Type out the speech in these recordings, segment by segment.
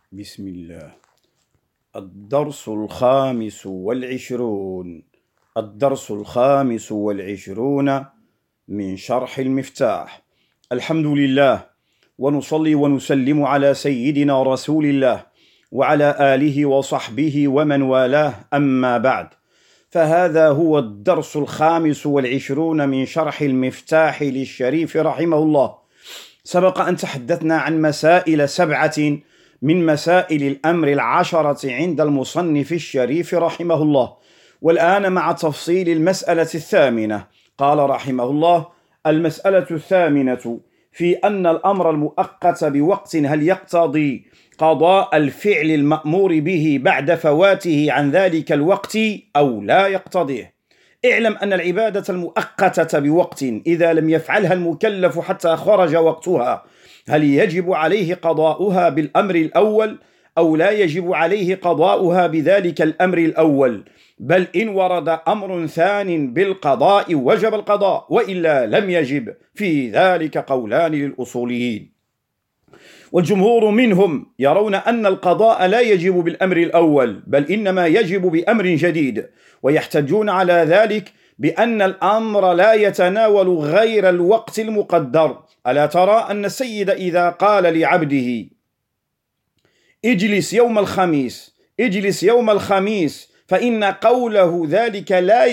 بسم الله. الدرس الخامس والعشرون. الدرس الخامس والعشرون من شرح المفتاح. الحمد لله، ونصلي ونسلم على سيدنا رسول الله وعلى آله وصحبه ومن والاه، أما بعد، فهذا هو الدرس الخامس والعشرون من شرح المفتاح للشريف رحمه الله. سبق أن تحدثنا عن مسائل 7 من مسائل الأمر 10 عند المصنف الشريف رحمه الله، والآن مع تفصيل المسألة 8. قال رحمه الله: المسألة 8 في أن الأمر المؤقت بوقت هل يقتضي قضاء الفعل المأمور به بعد فواته عن ذلك الوقت أو لا يقتضيه. اعلم أن العبادة المؤقتة بوقت إذا لم يفعلها المكلف حتى خرج وقتها، هل يجب عليه قضاؤها بالأمر الأول أو لا يجب عليه قضاؤها بذلك الأمر الأول؟ بل إن ورد أمر ثان بالقضاء وجب القضاء، وإلا لم يجب. في ذلك قولان للأصوليين، والجمهور منهم يرون أن القضاء لا يجب بالأمر الأول، بل إنما يجب بأمر جديد، ويحتجون على ذلك بأن الأمر لا يتناول غير الوقت المقدر. ألا ترى أن السيد إذا قال لعبده اجلس يوم الخميس، اجلس يوم الخميس، فإن قوله ذلك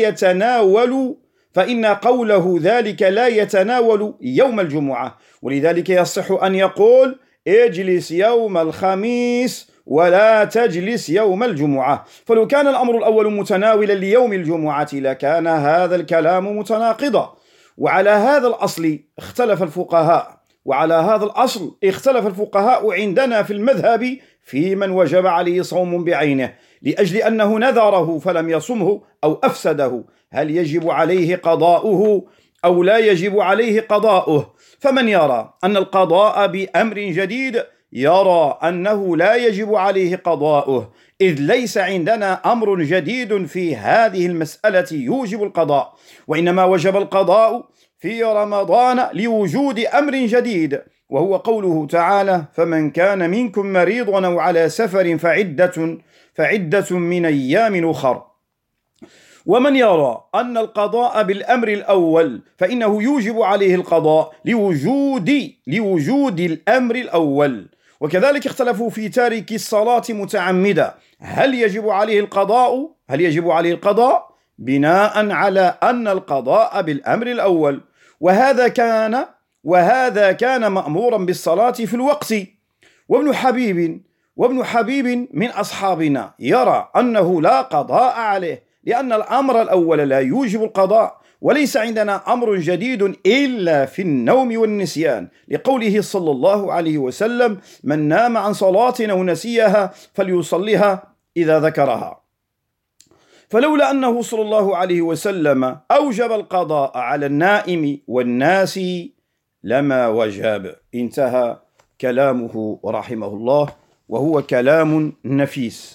لا يتناول يوم الجمعة، ولذلك يصح أن يقول اجلس يوم الخميس ولا تجلس يوم الجمعة. فلو كان الأمر الأول متناولا ليوم الجمعة لكان هذا الكلام متناقضا. وعلى هذا الأصل اختلف الفقهاء عندنا في المذهب في من وجب عليه صوم بعينه لأجل أنه نذره فلم يصمه أو أفسده، هل يجب عليه قضاؤه أو لا يجب عليه قضاؤه؟ فمن يرى أن القضاء بأمر جديد يرى أنه لا يجب عليه قضاؤه، إذ ليس عندنا أمر جديد في هذه المسألة يوجب القضاء، وإنما وجب القضاء في رمضان لوجود أمر جديد، وهو قوله تعالى: فمن كان منكم مريضا أو على سفر فعدة من أيام أخر. ومن يرى أن القضاء بالأمر الأول فإنه يوجب عليه القضاء لوجود الأمر الأول. وكذلك اختلفوا في تارك الصلاة متعمدا، هل يجب عليه القضاء بناء على أن القضاء بالأمر الأول، وهذا كان مأمورا بالصلاة في الوقت. وابن حبيب من أصحابنا يرى أنه لا قضاء عليه، لأن الأمر الأول لا يوجب القضاء، وليس عندنا أمر جديد إلا في النوم والنسيان، لقوله صلى الله عليه وسلم: من نام عن صلاة أو نسيها فليصلها إذا ذكرها. فلولا أنه صلى الله عليه وسلم أوجب القضاء على النائم والناس لما وجب. انتهى كلامه رحمه الله، وهو كلام نفيس.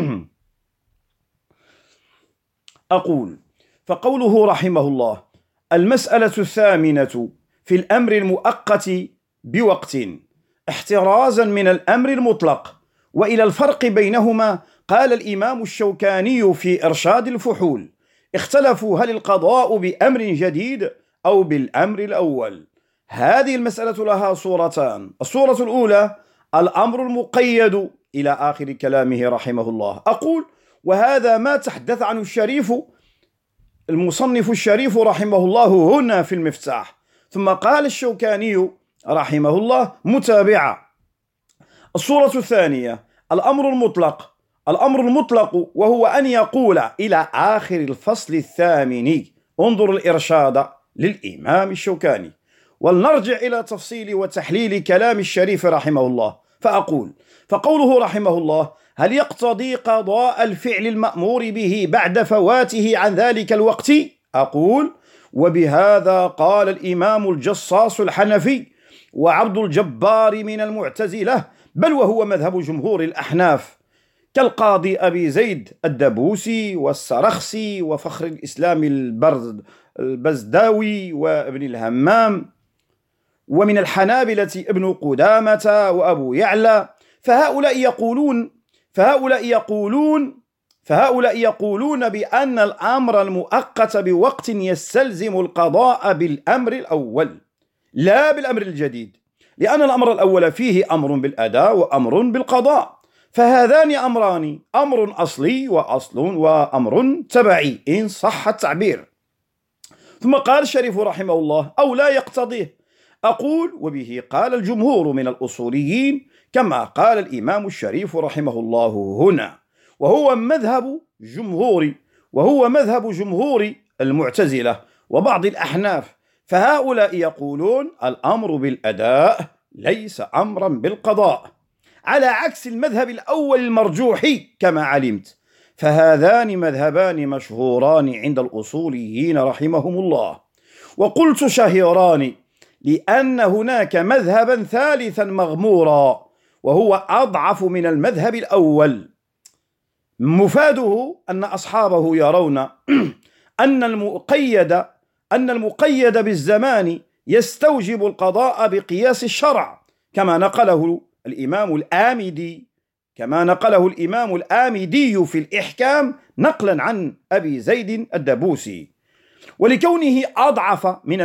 أقول: فقوله رحمه الله: المسألة 8 في الأمر المؤقت بوقت، احترازا من الأمر المطلق. وإلى الفرق بينهما قال الإمام الشوكاني في إرشاد الفحول: اختلفوا هل القضاء بأمر جديد أو بالأمر الأول. هذه المسألة لها صورتان: الصورة الأولى الأمر المقيد إلى آخر كلامه رحمه الله. أقول: وهذا ما تحدث عنه المصنف الشريف رحمه الله هنا في المفتاح. ثم قال الشوكاني رحمه الله متابعة: الصورة الثانية الأمر المطلق، وهو أن يقول إلى آخر الفصل 8. انظر الإرشاد للإمام الشوكاني، ولنرجع إلى تفصيل وتحليل كلام الشريف رحمه الله. فأقول: فقوله رحمه الله: هل يقتضي قضاء الفعل المأمور به بعد فواته عن ذلك الوقت؟ أقول: وبهذا قال الإمام الجصاص الحنفي وعبد الجبار من المعتزلة، بل وهو مذهب جمهور الأحناف، كالقاضي أبي زيد الدبوسي والسرخسي وفخر الإسلام البزداوي وابن الهمام، ومن الحنابلة ابن قدامة وأبو يعلى، فهؤلاء يقولون بأن الأمر المؤقت بوقت يستلزم القضاء بالأمر الأول لا بالأمر الجديد، لأن الأمر الأول فيه أمر بالأداء وأمر بالقضاء، فهذان أمران، أمر أصلي وأمر تبعي إن صح التعبير. ثم قال الشريف رحمه الله: أو لا يقتضيه. أقول: وبه قال الجمهور من الأصوليين كما قال الإمام الشريف رحمه الله هنا، وهو مذهب جمهور المعتزلة وبعض الأحناف. فهؤلاء يقولون الأمر بالأداء ليس أمرا بالقضاء، على عكس المذهب الأول المرجوح كما علمت. فهذان مذهبان مشهوران عند الأصوليين رحمهم الله. وقلت شهيران لأن هناك مذهبا ثالثا مغمورا وهو أضعف من المذهب الأول. مفاده أن أصحابه يرون أن المقيد بالزمان يستوجب القضاء بقياس الشرع، كما نقله الإمام الآمدي في الإحكام نقلا عن أبي زيد الدبوسي. ولكونه أضعف من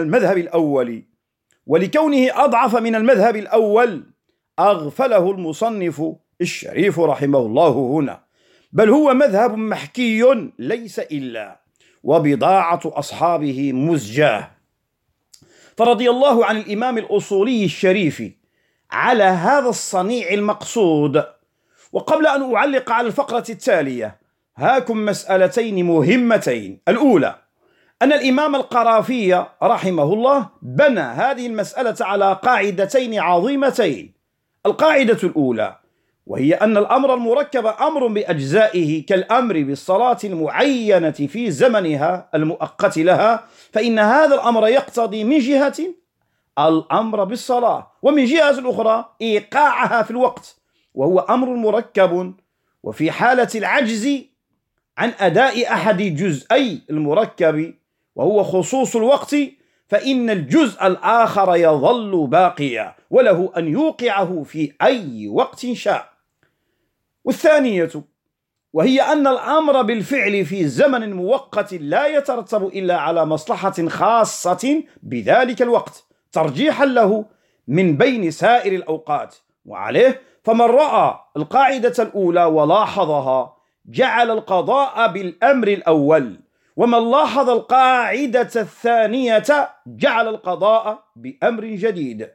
المذهب الأول أغفله المصنف الشريف رحمه الله هنا، بل هو مذهب محكي ليس إلا، وبضاعة أصحابه مزجاه. فرضي الله عن الإمام الأصولي الشريف على هذا الصنيع المقصود. وقبل أن أعلق على الفقرة التالية، هاكم مسألتين مهمتين. الأولى أن الإمام القرافي رحمه الله بنى هذه المسألة على قاعدتين عظيمتين. القاعدة الأولى وهي أن الأمر المركب أمر بأجزائه، كالأمر بالصلاة المعينة في زمنها المؤقت لها، فإن هذا الأمر يقتضي من جهة الأمر بالصلاة، ومن جهة أخرى إيقاعها في الوقت، وهو أمر مركب. وفي حالة العجز عن أداء أحد جزئي المركب وهو خصوص الوقت، فإن الجزء الآخر يظل باقيا وله أن يوقعه في أي وقت شاء. والثانية وهي أن الأمر بالفعل في زمن مؤقت لا يترتب إلا على مصلحة خاصة بذلك الوقت ترجيحا له من بين سائر الأوقات. وعليه فمن رأى القاعدة الأولى ولاحظها جعل القضاء بالأمر الأول، ومن لاحظ القاعدة الثانية جعل القضاء بأمر جديد.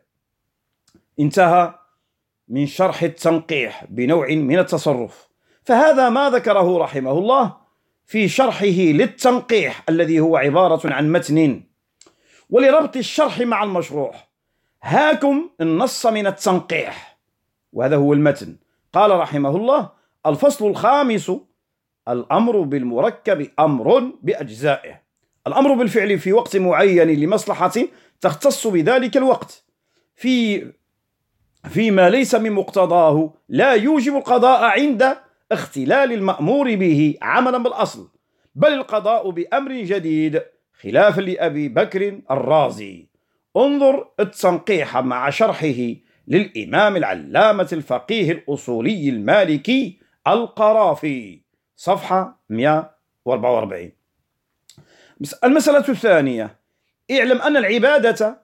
انتهى من شرح التنقيح بنوع من التصرف. فهذا ما ذكره رحمه الله في شرحه للتنقيح الذي هو عبارة عن متن. ولربط الشرح مع المشروح هاكم النص من التنقيح، وهذا هو المتن. قال رحمه الله: الفصل الخامس: الأمر بالمركب أمر بأجزائه. الأمر بالفعل في وقت معين لمصلحة تختص بذلك الوقت فيما ليس من مقتضاه لا يوجب القضاء عند اختلال المأمور به عملا بالأصل، بل القضاء بأمر جديد، خلافا لأبي بكر الرازي. انظر التنقيح مع شرحه للإمام العلامة الفقيه الأصولي المالكي القرافي، صفحة 144. المسألة الثانية: اعلم أن العبادة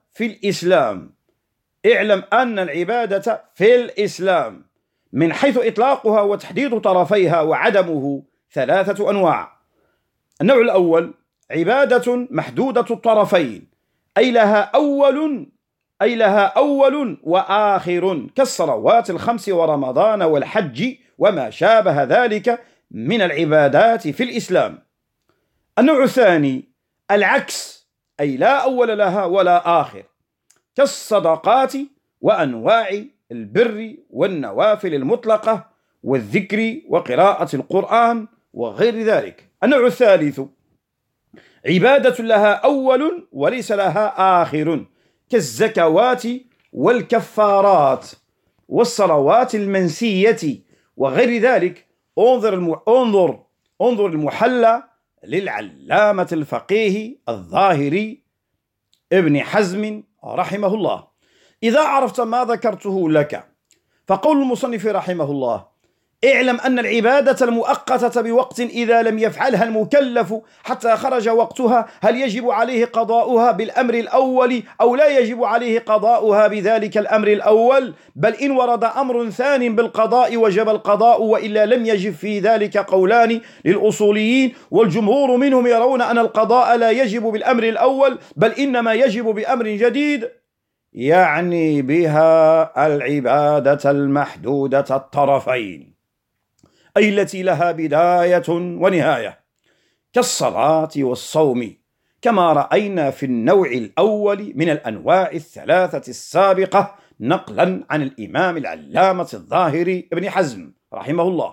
في الإسلام من حيث إطلاقها وتحديد طرفيها وعدمه 3 أنواع. النوع الأول: عبادة محدودة الطرفين، أي لها أول وآخر، كالصلوات ال5 ورمضان والحج وما شابه ذلك من العبادات في الإسلام. النوع الثاني: العكس، أي لا أول لها ولا آخر، كالصدقات وأنواع البر والنوافل المطلقة والذكر وقراءة القرآن وغير ذلك. النوع الثالث: عبادة لها أول وليس لها آخر، كالزكوات والكفارات والصلوات المنسية وغير ذلك. انظر المحلى للعلامة الفقيه الظاهري ابن حزم رحمه الله. إذا عرفت ما ذكرته لك فقول المصنف رحمه الله: اعلم أن العبادة المؤقتة بوقت إذا لم يفعلها المكلف حتى خرج وقتها هل يجب عليه قضاؤها بالأمر الأول أو لا يجب عليه قضاؤها بذلك الأمر الأول، بل إن ورد أمر ثان بالقضاء وجب القضاء، وإلا لم يجب في ذلك قولان للأصوليين، والجمهور منهم يرون أن القضاء لا يجب بالأمر الأول بل إنما يجب بأمر جديد، يعني بها العبادة المحدودة الطرفين، أي التي لها بداية ونهاية، كالصلاة والصوم، كما رأينا في النوع الأول من الأنواع الثلاثة السابقة نقلا عن الإمام العلامة الظاهري ابن حزم رحمه الله.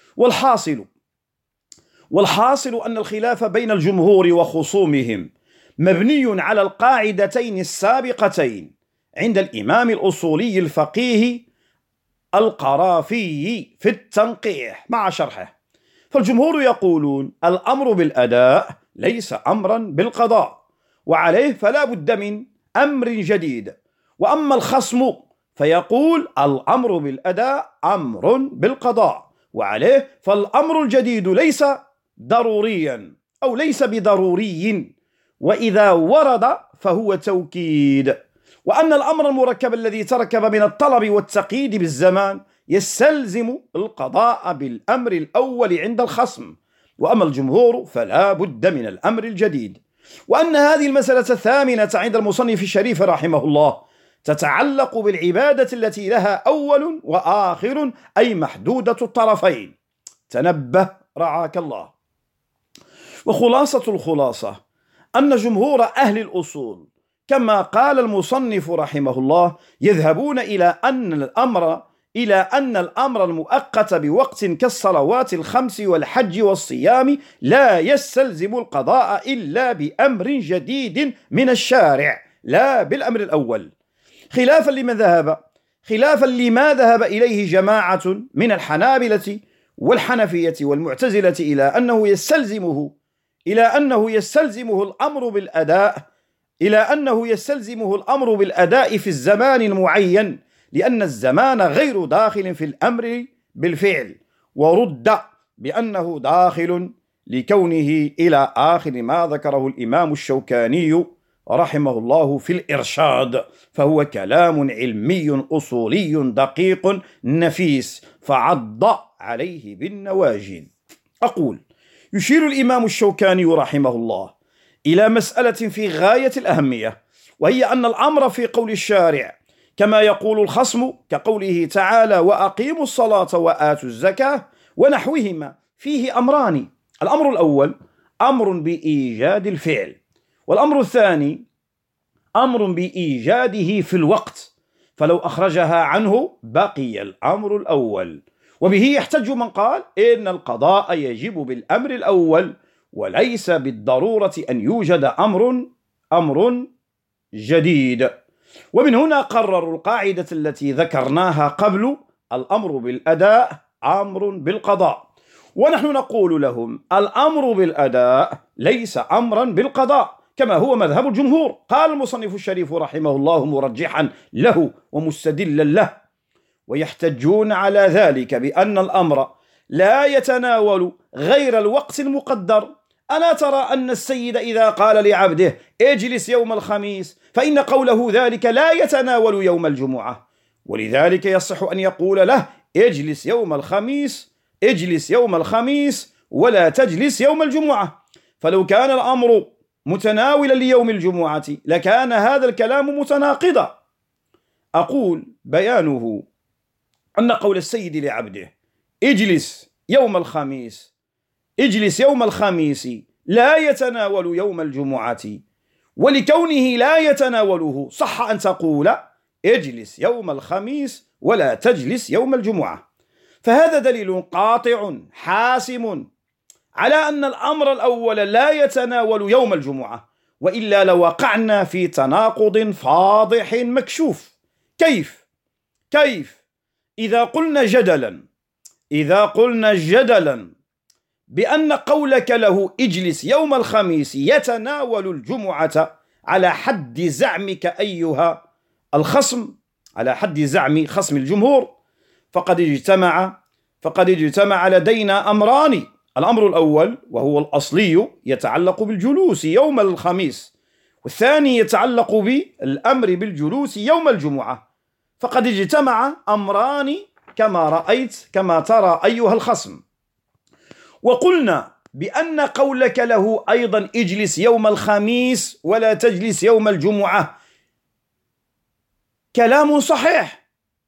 والحاصل أن الخلاف بين الجمهور وخصومهم مبني على القاعدتين السابقتين عند الإمام الأصولي الفقيه القرافي في التنقيح مع شرحه. فالجمهور يقولون الأمر بالأداء ليس أمرا بالقضاء، وعليه فلا بد من أمر جديد. وأما الخصم فيقول الأمر بالأداء أمر بالقضاء، وعليه فالأمر الجديد ليس ضروريا أو ليس بضروري، وإذا ورد فهو توكيد. وأن الأمر المركب الذي تركب من الطلب والتقييد بالزمان يستلزم القضاء بالأمر الأول عند الخصم، وأما الجمهور فلا بد من الأمر الجديد. وأن هذه المسألة الثامنة عند المصنف الشريف رحمه الله تتعلق بالعبادة التي لها أول وآخر، أي محدودة الطرفين. تنبه رعاك الله. وخلاصة الخلاصة أن جمهور أهل الأصول كما قال المصنف رحمه الله يذهبون إلى أن الأمر المؤقت بوقت كالصلوات الخمس والحج والصيام لا يستلزم القضاء إلا بأمر جديد من الشارع لا بالأمر الأول، خلافا لما ذهب إليه جماعة من الحنابلة والحنفية والمعتزلة إلى أنه يستلزمه الأمر بالأداء في الزمان المعين، لأن الزمان غير داخل في الأمر بالفعل، ورد بأنه داخل لكونه إلى آخر ما ذكره الإمام الشوكاني رحمه الله في الإرشاد، فهو كلام علمي أصولي دقيق نفيس فعض عليه بالنواجذ. أقول: يشير الإمام الشوكاني رحمه الله إلى مسألة في غاية الأهمية، وهي أن الأمر في قول الشارع كما يقول الخصم كقوله تعالى: وأقيموا الصلاة وآتوا الزكاة ونحوهما، فيه أمران: الأمر الأول أمر بإيجاد الفعل، والأمر الثاني أمر بإيجاده في الوقت، فلو أخرجها عنه بقي الأمر الأول. وبه يحتج من قال إن القضاء يجب بالأمر الأول وليس بالضرورة أن يوجد أمر جديد. ومن هنا قرروا القاعدة التي ذكرناها قبل: الأمر بالأداء أمر بالقضاء. ونحن نقول لهم الأمر بالأداء ليس أمرا بالقضاء كما هو مذهب الجمهور. قال المصنف الشريف رحمه الله مرجحا له ومستدلا له: ويحتجون على ذلك بأن الأمر لا يتناول غير الوقت المقدر. ألا ترى أن السيد إذا قال لعبده اجلس يوم الخميس فإن قوله ذلك لا يتناول يوم الجمعة، ولذلك يصح أن يقول له اجلس يوم الخميس ولا تجلس يوم الجمعة. فلو كان الأمر متناولا ليوم الجمعة لكان هذا الكلام متناقضا. أقول: بيانه أن قول السيد لعبده اجلس يوم الخميس لا يتناول يوم الجمعة، ولكونه لا يتناوله صح أن تقول اجلس يوم الخميس ولا تجلس يوم الجمعة. فهذا دليل قاطع حاسم على أن الأمر الأول لا يتناول يوم الجمعة، وإلا لوقعنا في تناقض فاضح مكشوف. كيف إذا قلنا جدلا بأن قولك له اجلس يوم الخميس يتناول الجمعة على حد زعمك أيها الخصم، على حد زعم خصم الجمهور، فقد اجتمع لدينا أمران. الأمر الأول وهو الأصلي يتعلق بالجلوس يوم الخميس، والثاني يتعلق بالأمر بالجلوس يوم الجمعة. فقد اجتمع أمران كما رأيت، كما ترى أيها الخصم. وقلنا بأن قولك له أيضا اجلس يوم الخميس ولا تجلس يوم الجمعة كلام صحيح.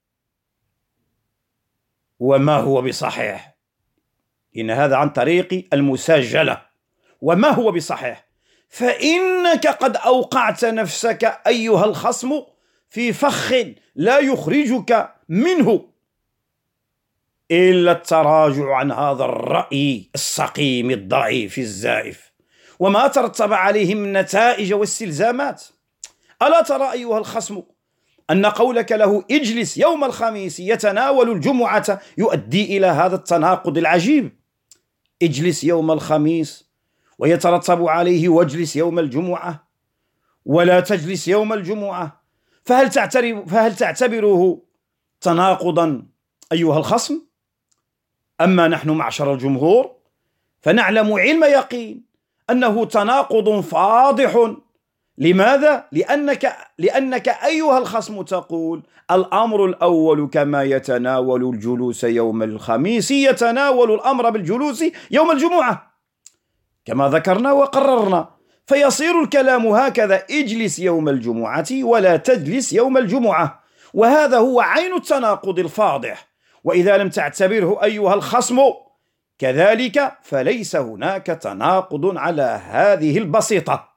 وما هو بصحيح؟ إن هذا عن طريق المساجلة. وما هو بصحيح؟ فإنك قد أوقعت نفسك أيها الخصم في فخ لا يخرجك منه إلا التراجع عن هذا الرأي السقيم الضعيف الزائف وما ترتب عليه من نتائج واستلزامات. ألا ترى أيها الخصم أن قولك له اجلس يوم الخميس يتناول الجمعة يؤدي إلى هذا التناقض العجيب؟ اجلس يوم الخميس ويترتب عليه واجلس يوم الجمعة ولا تجلس يوم الجمعة، فهل تعتبره تناقضا أيها الخصم؟ أما نحن معشر الجمهور فنعلم علم يقين أنه تناقض فاضح. لماذا؟ لأنك أيها الخصم تقول الأمر الأول كما يتناول الجلوس يوم الخميس يتناول الأمر بالجلوس يوم الجمعة كما ذكرنا وقررنا، فيصير الكلام هكذا: اجلس يوم الجمعة ولا تجلس يوم الجمعة. وهذا هو عين التناقض الفاضح. وإذا لم تعتبره أيها الخصم كذلك فليس هناك تناقض على هذه البسيطة.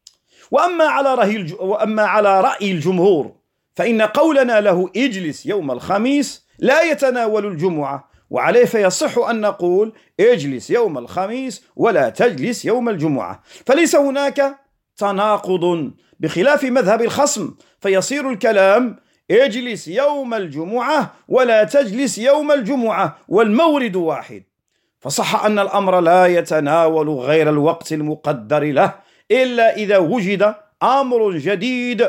وأما على رأي الجمهور فإن قولنا له اجلس يوم الخميس لا يتناول الجمعة، وعليه فيصح أن نقول اجلس يوم الخميس ولا تجلس يوم الجمعة، فليس هناك تناقض بخلاف مذهب الخصم، فيصير الكلام اجلس يوم الجمعة ولا تجلس يوم الجمعة والمورد واحد. فصح أن الأمر لا يتناول غير الوقت المقدر له إلا إذا وجد أمر جديد،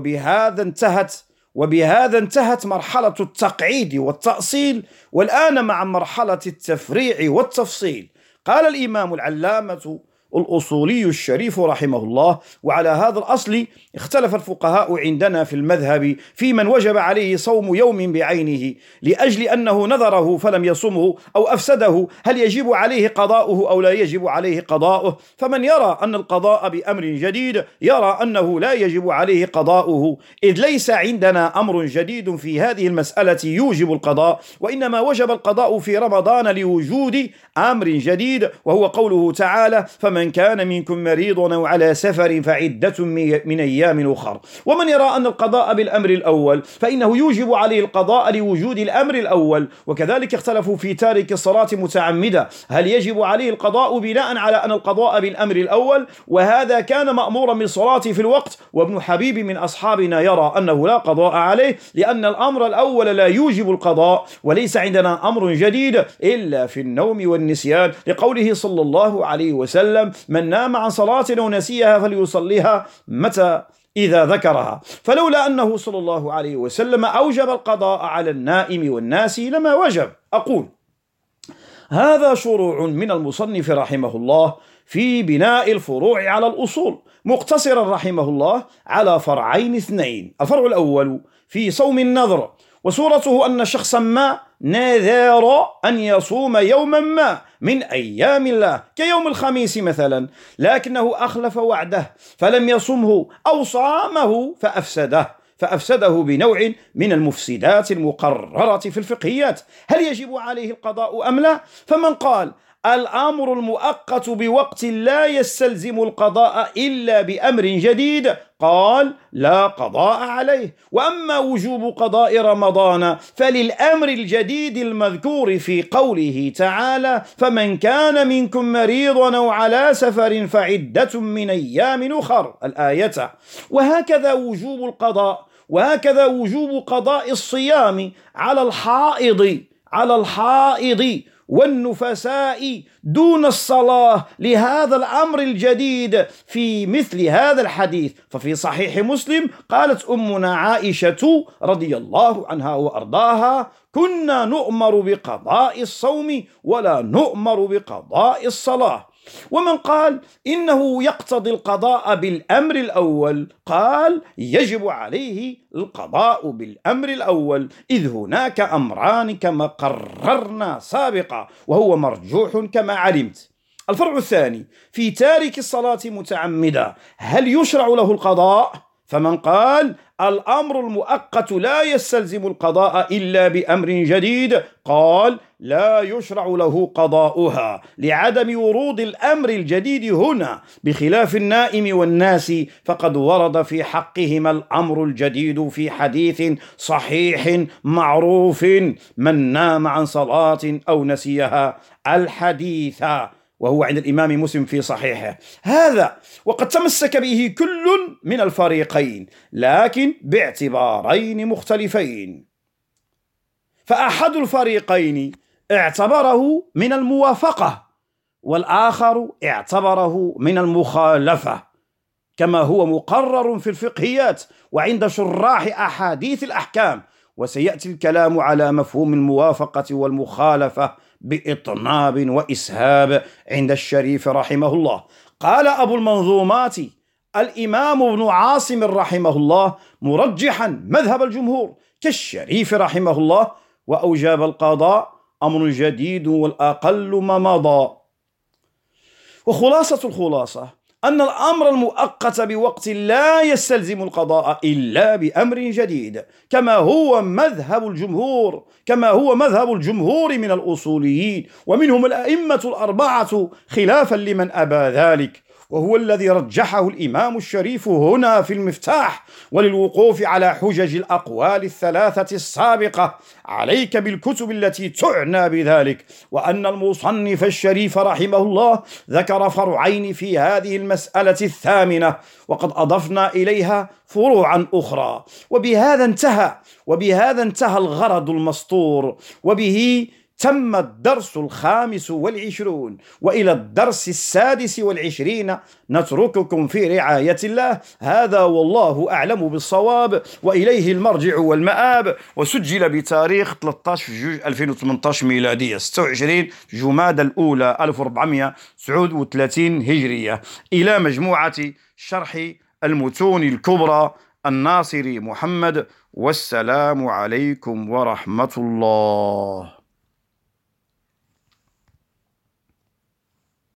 وبهذا انتهت مرحلة التقعيد والتأصيل، والآن مع مرحلة التفريع والتفصيل. قال الإمام العلامة الأصولي الشريف رحمه الله: وعلى هذا الأصل اختلف الفقهاء عندنا في المذهب في من وجب عليه صوم يوم بعينه لأجل أنه نذره فلم يصمه أو أفسده، هل يجب عليه قضاؤه أو لا يجب عليه قضاؤه؟ فمن يرى أن القضاء بأمر جديد يرى أنه لا يجب عليه قضاؤه، إذ ليس عندنا أمر جديد في هذه المسألة يوجب القضاء، وإنما وجب القضاء في رمضان لوجود أمر جديد، وهو قوله تعالى: فمن كان منكم مريضا أو على سفر فعدة من أيام أخر. ومن يرى أن القضاء بالأمر الأول فإنه يوجب عليه القضاء لوجود الأمر الأول. وكذلك اختلفوا في تارك الصلاة متعمدة، هل يجب عليه القضاء بناء على أن القضاء بالأمر الأول، وهذا كان مأمورا بالصلاة في الوقت، وابن حبيب من أصحابنا يرى أنه لا قضاء عليه لأن الأمر الأول لا يوجب القضاء، وليس عندنا أمر جديد إلا في النوم والنسيان، لقوله صلى الله عليه وسلم: من نام عن صلاة ونسيها فليصليها متى إذا ذكرها. فلولا أنه صلى الله عليه وسلم أوجب القضاء على النائم والناس لما وجب. أقول هذا شروع من المصنف رحمه الله في بناء الفروع على الأصول، مقتصرا رحمه الله على فرعين اثنين. الفرع الأول في صوم النذر، وصورته أن شخصا ما نذر أن يصوم يوما ما من أيام الله كيوم الخميس مثلا، لكنه أخلف وعده فلم يصمه أو صامه فأفسده بنوع من المفسدات المقررة في الفقهيات. هل يجب عليه القضاء أم لا؟ فمن قال الأمر المؤقت بوقت لا يستلزم القضاء إلا بأمر جديد قال لا قضاء عليه. وأما وجوب قضاء رمضان فللأمر الجديد المذكور في قوله تعالى: فمن كان منكم مريضا أو على سفر فعدة من أيام أخر الآية. وهكذا وجوب قضاء الصيام على الحائض والنفساء دون الصلاة لهذا الأمر الجديد في مثل هذا الحديث. ففي صحيح مسلم قالت أمنا عائشة رضي الله عنها وأرضاها: كنا نؤمر بقضاء الصوم ولا نؤمر بقضاء الصلاة. ومن قال إنه يقتضي القضاء بالأمر الأول قال يجب عليه القضاء بالأمر الأول، إذ هناك أمران كما قررنا سابقا، وهو مرجوح كما علمت. الفرع الثاني في تارك الصلاة متعمدا، هل يشرع له القضاء؟ فمن قال الأمر المؤقت لا يستلزم القضاء إلا بأمر جديد قال لا يشرع له قضاؤها لعدم ورود الأمر الجديد هنا، بخلاف النائم والناس فقد ورد في حقهما الأمر الجديد في حديث صحيح معروف: من نام عن صلاة أو نسيها، الحديث، وهو عند الإمام مسلم في صحيحه هذا. وقد تمسك به كل من الفريقين لكن باعتبارين مختلفين. فأحد الفريقين اعتبره من الموافقة، والآخر اعتبره من المخالفة، كما هو مقرر في الفقهيات وعند شراح أحاديث الأحكام. وسيأتي الكلام على مفهوم الموافقة والمخالفة بإطناب وإسهاب عند الشريف رحمه الله. قال أبو المنظومات الإمام ابن عاصم رحمه الله مرجحا مذهب الجمهور كالشريف رحمه الله: وأوجب القضاء أمر جديد والأقل ما مضى. وخلاصة الخلاصة أن الأمر المؤقت بوقت لا يستلزم القضاء إلا بأمر جديد، كما هو مذهب الجمهور من الأصوليين، ومنهم الأئمة الأربعة خلافا لمن أبى ذلك، وهو الذي رجحه الإمام الشريف هنا في المفتاح. وللوقوف على حجج الأقوال الثلاثة السابقة عليك بالكتب التي تعنى بذلك، وأن المصنف الشريف رحمه الله ذكر فرعين في هذه المسألة الثامنة، وقد أضفنا إليها فروعا أخرى. وبهذا انتهى الغرض المسطور، وبه تم الدرس 25، وإلى الدرس 26 نترككم في رعاية الله. هذا والله أعلم بالصواب، وإليه المرجع والمآب. وسجل بتاريخ 13/2018 ميلادية، 26 جمادى الأولى 1439 هجرية، إلى مجموعة شرح المتون الكبرى الناصري محمد. والسلام عليكم ورحمة الله.